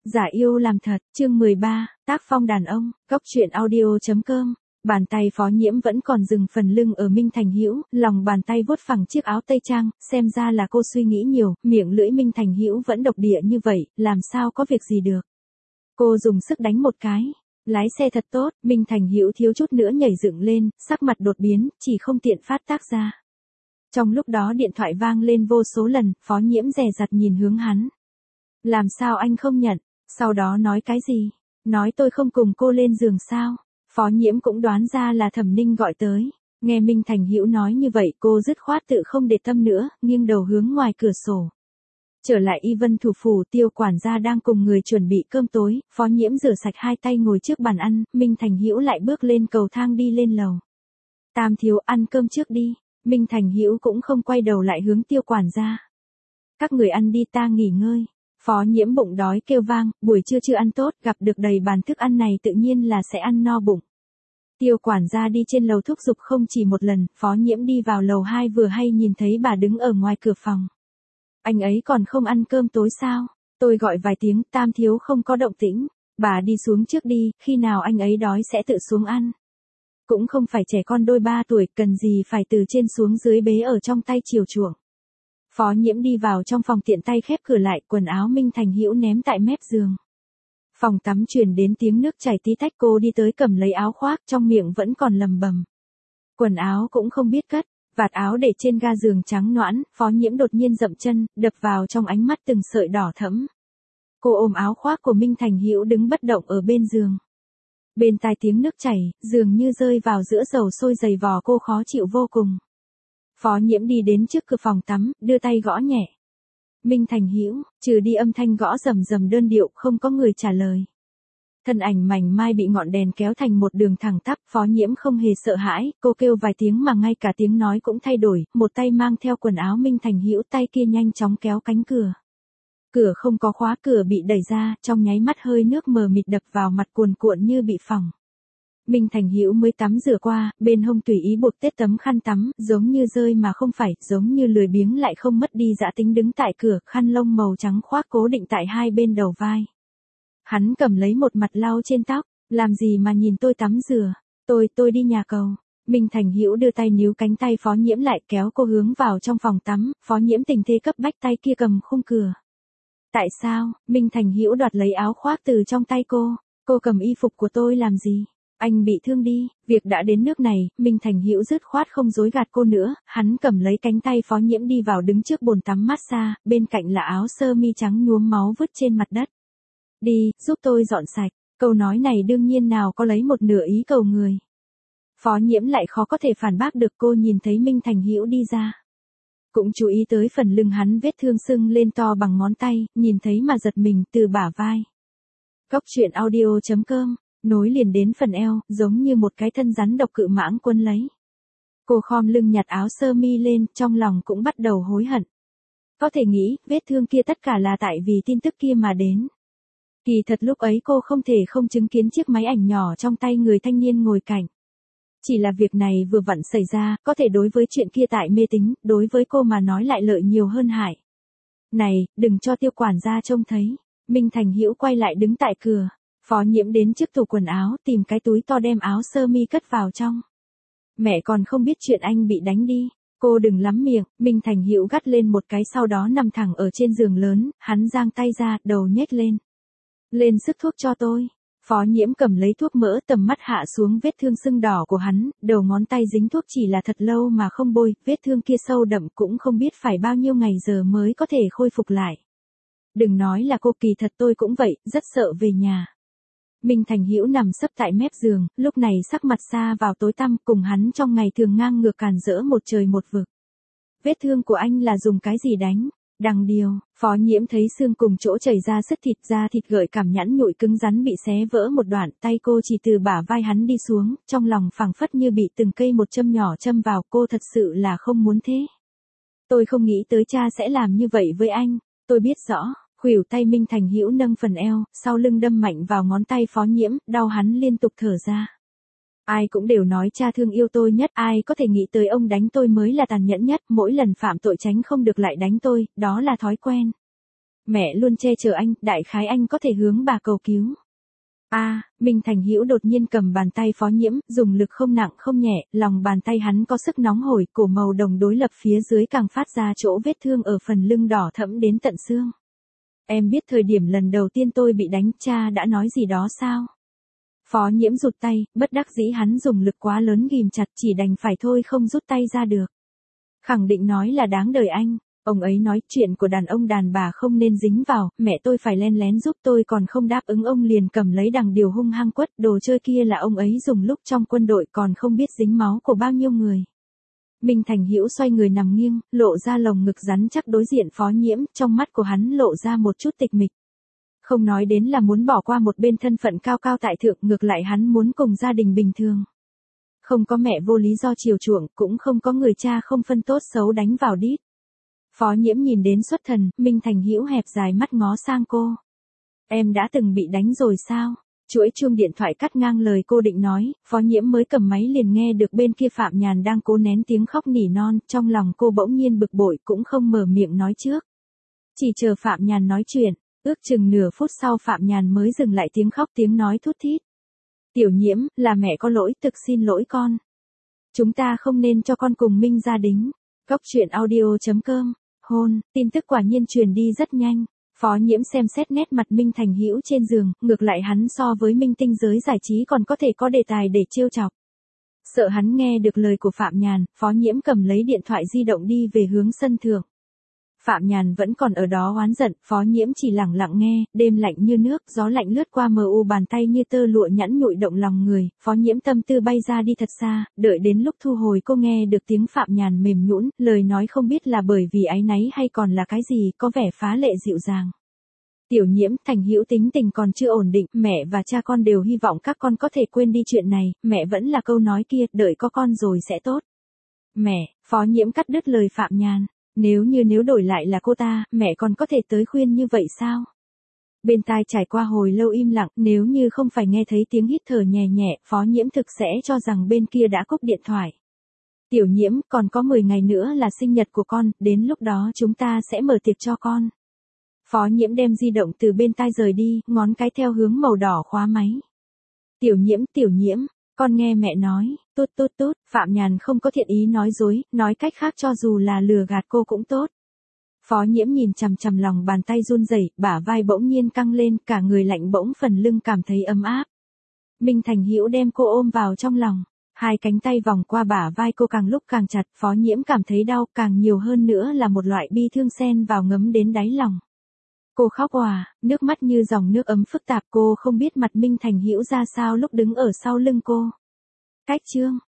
Giả yêu làm thật, chương 13, tác phong đàn ông, góc truyện audio.com. Bàn tay Phó Nhiễm vẫn còn dừng phần lưng ở Minh Thành Hữu, lòng bàn tay vuốt phẳng chiếc áo tây trang, xem ra là cô suy nghĩ nhiều, miệng lưỡi Minh Thành Hữu vẫn độc địa như vậy, làm sao có việc gì được. Cô dùng sức đánh một cái, lái xe thật tốt, Minh Thành Hữu thiếu chút nữa nhảy dựng lên, sắc mặt đột biến, chỉ không tiện phát tác ra. Trong lúc đó điện thoại vang lên vô số lần, Phó Nhiễm dè dặt nhìn hướng hắn. Làm sao anh không nhận, sau đó nói cái gì? Nói tôi không cùng cô lên giường sao? Phó Nhiễm cũng đoán ra là Thẩm Ninh gọi tới. Nghe Minh Thành Hữu nói như vậy cô dứt khoát tự không để tâm nữa, nghiêng đầu hướng ngoài cửa sổ. Trở lại Y Vân thủ phủ, Tiêu quản gia đang cùng người chuẩn bị cơm tối, Phó Nhiễm rửa sạch hai tay ngồi trước bàn ăn, Minh Thành Hữu lại bước lên cầu thang đi lên lầu. Tam thiếu ăn cơm trước đi, Minh Thành Hữu cũng không quay đầu lại hướng Tiêu quản gia. Các người ăn đi ta nghỉ ngơi. Phó Nhiễm bụng đói kêu vang, buổi trưa chưa ăn tốt, gặp được đầy bàn thức ăn này tự nhiên là sẽ ăn no bụng. Tiêu quản gia đi trên lầu thúc giục không chỉ một lần, Phó Nhiễm đi vào lầu 2 vừa hay nhìn thấy bà đứng ở ngoài cửa phòng. Anh ấy còn không ăn cơm tối sao? Tôi gọi vài tiếng, Tam thiếu không có động tĩnh. Bà đi xuống trước đi, khi nào anh ấy đói sẽ tự xuống ăn. Cũng không phải trẻ con đôi 3 tuổi, cần gì phải từ trên xuống dưới bế ở trong tay chiều chuộng. Phó Nhiễm đi vào trong phòng tiện tay khép cửa lại, quần áo Minh Thành Hữu ném tại mép giường. Phòng tắm truyền đến tiếng nước chảy tí tách, cô đi tới cầm lấy áo khoác, trong miệng vẫn còn lầm bầm. Quần áo cũng không biết cất, vạt áo để trên ga giường trắng nõn, Phó Nhiễm đột nhiên dậm chân, đập vào trong ánh mắt từng sợi đỏ thẫm. Cô ôm áo khoác của Minh Thành Hữu đứng bất động ở bên giường. Bên tai tiếng nước chảy, dường như rơi vào giữa dầu sôi dày vò, cô khó chịu vô cùng. Phó Nhiễm đi đến trước cửa phòng tắm, đưa tay gõ nhẹ. Minh Thành Hữu, trừ đi âm thanh gõ rầm rầm đơn điệu, không có người trả lời. Thân ảnh mảnh mai bị ngọn đèn kéo thành một đường thẳng tắp, Phó Nhiễm không hề sợ hãi, cô kêu vài tiếng mà ngay cả tiếng nói cũng thay đổi, một tay mang theo quần áo Minh Thành Hữu, tay kia nhanh chóng kéo cánh cửa. Cửa không có khóa, cửa bị đẩy ra, trong nháy mắt hơi nước mờ mịt đập vào mặt cuồn cuộn như bị phỏng. Minh Thành Hữu mới tắm rửa qua, bên hông tùy ý buộc tết tấm khăn tắm, giống như rơi mà không phải, giống như lười biếng lại không mất đi dã tính đứng tại cửa, khăn lông màu trắng khoác cố định tại hai bên đầu vai. Hắn cầm lấy một mặt lau trên tóc, làm gì mà nhìn tôi tắm rửa, tôi đi nhà cầu. Minh Thành Hữu đưa tay níu cánh tay Phó Nhiễm lại, kéo cô hướng vào trong phòng tắm, Phó Nhiễm tình thế cấp bách, tay kia cầm khung cửa. Tại sao? Minh Thành Hữu đoạt lấy áo khoác từ trong tay cô cầm y phục của tôi làm gì? Anh bị thương đi, việc đã đến nước này, Minh Thành Hữu dứt khoát không dối gạt cô nữa, hắn cầm lấy cánh tay Phó Nhiễm đi vào đứng trước bồn tắm massage, bên cạnh là áo sơ mi trắng nhuốm máu vứt trên mặt đất. Đi, giúp tôi dọn sạch, câu nói này đương nhiên nào có lấy một nửa ý cầu người. Phó Nhiễm lại khó có thể phản bác được, cô nhìn thấy Minh Thành Hữu đi ra. Cũng chú ý tới phần lưng hắn vết thương sưng lên to bằng ngón tay, nhìn thấy mà giật mình từ bả vai. Góc truyện audio.com. Nối liền đến phần eo, giống như một cái thân rắn độc cự mãng quấn lấy. Cô khom lưng nhặt áo sơ mi lên, trong lòng cũng bắt đầu hối hận. Có thể nghĩ, vết thương kia tất cả là tại vì tin tức kia mà đến. Kỳ thật lúc ấy cô không thể không chứng kiến chiếc máy ảnh nhỏ trong tay người thanh niên ngồi cạnh. Chỉ là việc này vừa vặn xảy ra, có thể đối với chuyện kia tại mê tín, đối với cô mà nói lại lợi nhiều hơn hại. Này, đừng cho Tiêu quản gia trông thấy. Minh Thành Hữu quay lại đứng tại cửa. Phó Nhiễm đến trước tủ quần áo, tìm cái túi to đem áo sơ mi cất vào trong. Mẹ còn không biết chuyện anh bị đánh đi. Cô đừng lắm miệng, Minh Thành Hữu gắt lên một cái, sau đó nằm thẳng ở trên giường lớn, hắn giang tay ra, đầu nhếch lên. Lên sức thuốc cho tôi. Phó Nhiễm cầm lấy thuốc mỡ, tầm mắt hạ xuống vết thương sưng đỏ của hắn, đầu ngón tay dính thuốc chỉ là thật lâu mà không bôi, vết thương kia sâu đậm cũng không biết phải bao nhiêu ngày giờ mới có thể khôi phục lại. Đừng nói là cô, kỳ thật tôi cũng vậy, rất sợ về nhà. Minh Thành Hữu nằm sấp tại mép giường, lúc này sắc mặt sa vào tối tăm, cùng hắn trong ngày thường ngang ngược càn rỡ một trời một vực. Vết thương của anh là dùng cái gì đánh? Đằng điều, Phó Nhiễm thấy xương cùng chỗ chảy ra sứt thịt, da thịt gợi cảm nhẵn nhụi cứng rắn bị xé vỡ một đoạn, tay cô chỉ từ bả vai hắn đi xuống, trong lòng phảng phất như bị từng cây một châm nhỏ châm vào, cô thật sự là không muốn thế. Tôi không nghĩ tới cha sẽ làm như vậy với anh, tôi biết rõ. Khuỷu tay Minh Thành Hữu nâng phần eo, sau lưng đâm mạnh vào ngón tay Phó Nhiễm, đau hắn liên tục thở ra. Ai cũng đều nói cha thương yêu tôi nhất, ai có thể nghĩ tới ông đánh tôi mới là tàn nhẫn nhất, mỗi lần phạm tội tránh không được lại đánh tôi, đó là thói quen. Mẹ luôn che chở anh, đại khái anh có thể hướng bà cầu cứu. Minh Thành Hữu đột nhiên cầm bàn tay Phó Nhiễm, dùng lực không nặng không nhẹ, lòng bàn tay hắn có sức nóng hổi, cổ màu đồng đối lập phía dưới càng phát ra chỗ vết thương ở phần lưng đỏ thẫm đến tận xương. Em biết thời điểm lần đầu tiên tôi bị đánh, cha đã nói gì đó sao? Phó Nhiễm rụt tay, bất đắc dĩ hắn dùng lực quá lớn ghìm chặt, chỉ đành phải thôi không rút tay ra được. Khẳng định nói là đáng đời anh. Ông ấy nói chuyện của đàn ông đàn bà không nên dính vào, mẹ tôi phải len lén giúp tôi còn không đáp ứng, ông liền cầm lấy đằng điều hung hăng quất, đồ chơi kia là ông ấy dùng lúc trong quân đội còn không biết dính máu của bao nhiêu người. Minh Thành Hữu xoay người nằm nghiêng, lộ ra lồng ngực rắn chắc đối diện Phó Nhiễm, trong mắt của hắn lộ ra một chút tịch mịch. Không nói đến là muốn bỏ qua một bên thân phận cao cao tại thượng, ngược lại hắn muốn cùng gia đình bình thường. Không có mẹ vô lý do chiều chuộng, cũng không có người cha không phân tốt xấu đánh vào đít. Phó Nhiễm nhìn đến xuất thần, Minh Thành Hữu hẹp dài mắt ngó sang cô. Em đã từng bị đánh rồi sao? Chuỗi chuông điện thoại cắt ngang lời cô định nói, Phó Nhiễm mới cầm máy liền nghe được bên kia Phạm Nhàn đang cố nén tiếng khóc nỉ non, trong lòng cô bỗng nhiên bực bội cũng không mở miệng nói trước. Chỉ chờ Phạm Nhàn nói chuyện, ước chừng nửa phút sau Phạm Nhàn mới dừng lại tiếng khóc, tiếng nói thút thít. Tiểu Nhiễm, là mẹ có lỗi, thực xin lỗi con. Chúng ta không nên cho con cùng Minh gia đính. Góc truyện audio.com. Hôn, tin tức quả nhiên truyền đi rất nhanh. Phó Nhiễm xem xét nét mặt Minh Thành Hữu trên giường, ngược lại hắn so với minh tinh giới giải trí còn có thể có đề tài để trêu chọc. Sợ hắn nghe được lời của Phạm Nhàn, Phó Nhiễm cầm lấy điện thoại di động đi về hướng sân thượng. Phạm Nhàn vẫn còn ở đó oán giận, Phó Nhiễm chỉ lặng lặng nghe, đêm lạnh như nước, gió lạnh lướt qua mờ u, bàn tay như tơ lụa nhẵn nhụi động lòng người, Phó Nhiễm tâm tư bay ra đi thật xa, đợi đến lúc thu hồi cô nghe được tiếng Phạm Nhàn mềm nhũn, lời nói không biết là bởi vì áy náy hay còn là cái gì, có vẻ phá lệ dịu dàng. Tiểu Nhiễm, Thành Hữu tính tình còn chưa ổn định, mẹ và cha con đều hy vọng các con có thể quên đi chuyện này, mẹ vẫn là câu nói kia, đợi có con rồi sẽ tốt. Mẹ, Phó Nhiễm cắt đứt lời Phạm Nhàn. Nếu đổi lại là cô ta, mẹ còn có thể tới khuyên như vậy sao? Bên tai trải qua hồi lâu im lặng, nếu như không phải nghe thấy tiếng hít thở nhẹ nhẹ, Phó Nhiễm thực sẽ cho rằng bên kia đã cúp điện thoại. Tiểu Nhiễm, còn có 10 ngày nữa là sinh nhật của con, đến lúc đó chúng ta sẽ mở tiệc cho con. Phó Nhiễm đem di động từ bên tai rời đi, ngón cái theo hướng màu đỏ khóa máy. Tiểu Nhiễm, con nghe mẹ nói, tốt, Phạm Nhàn không có thiện ý nói dối, nói cách khác cho dù là lừa gạt cô cũng tốt. Phó Nhiễm nhìn chằm chằm lòng bàn tay run rẩy, bả vai bỗng nhiên căng lên, cả người lạnh bỗng, phần lưng cảm thấy ấm áp. Minh Thành Hữu đem cô ôm vào trong lòng, hai cánh tay vòng qua bả vai cô càng lúc càng chặt, Phó Nhiễm cảm thấy đau, càng nhiều hơn nữa là một loại bi thương xen vào ngấm đến đáy lòng. Cô khóc òa, nước mắt như dòng nước ấm phức tạp, cô không biết mặt Minh Thành Hữu ra sao lúc đứng ở sau lưng cô. Cách chương